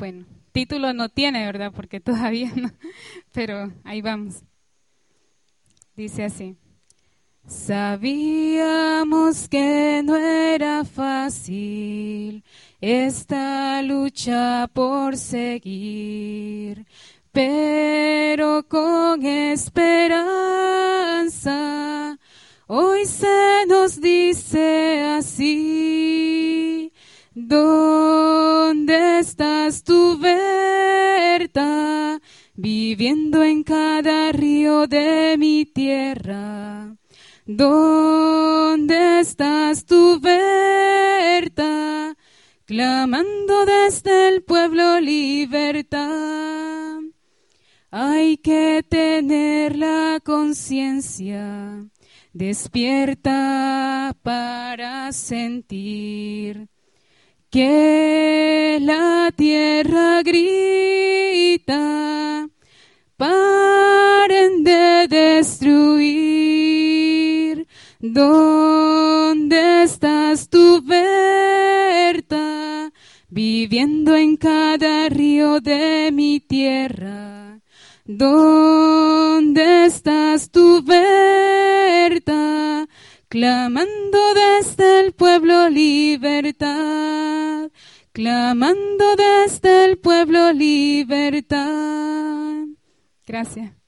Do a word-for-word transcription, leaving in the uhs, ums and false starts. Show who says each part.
Speaker 1: Bueno, título no tiene, ¿verdad? Porque todavía no, pero ahí vamos. Dice así. Sabíamos que no era fácil esta lucha por seguir, pero con esperanza hoy se nos dice así: ¿dónde estás tú, Berta, viviendo en cada río de mi tierra? ¿Dónde estás tú, Berta, clamando desde el pueblo libertad? Hay que tener la conciencia despierta para sentir que la tierra grita: paren de destruir. ¿Dónde estás tú, Berta, viviendo en cada río de mi tierra? ¿Dónde estás tú, Berta, clamando desde el pueblo libertad? Clamando desde el pueblo libertad. Gracias.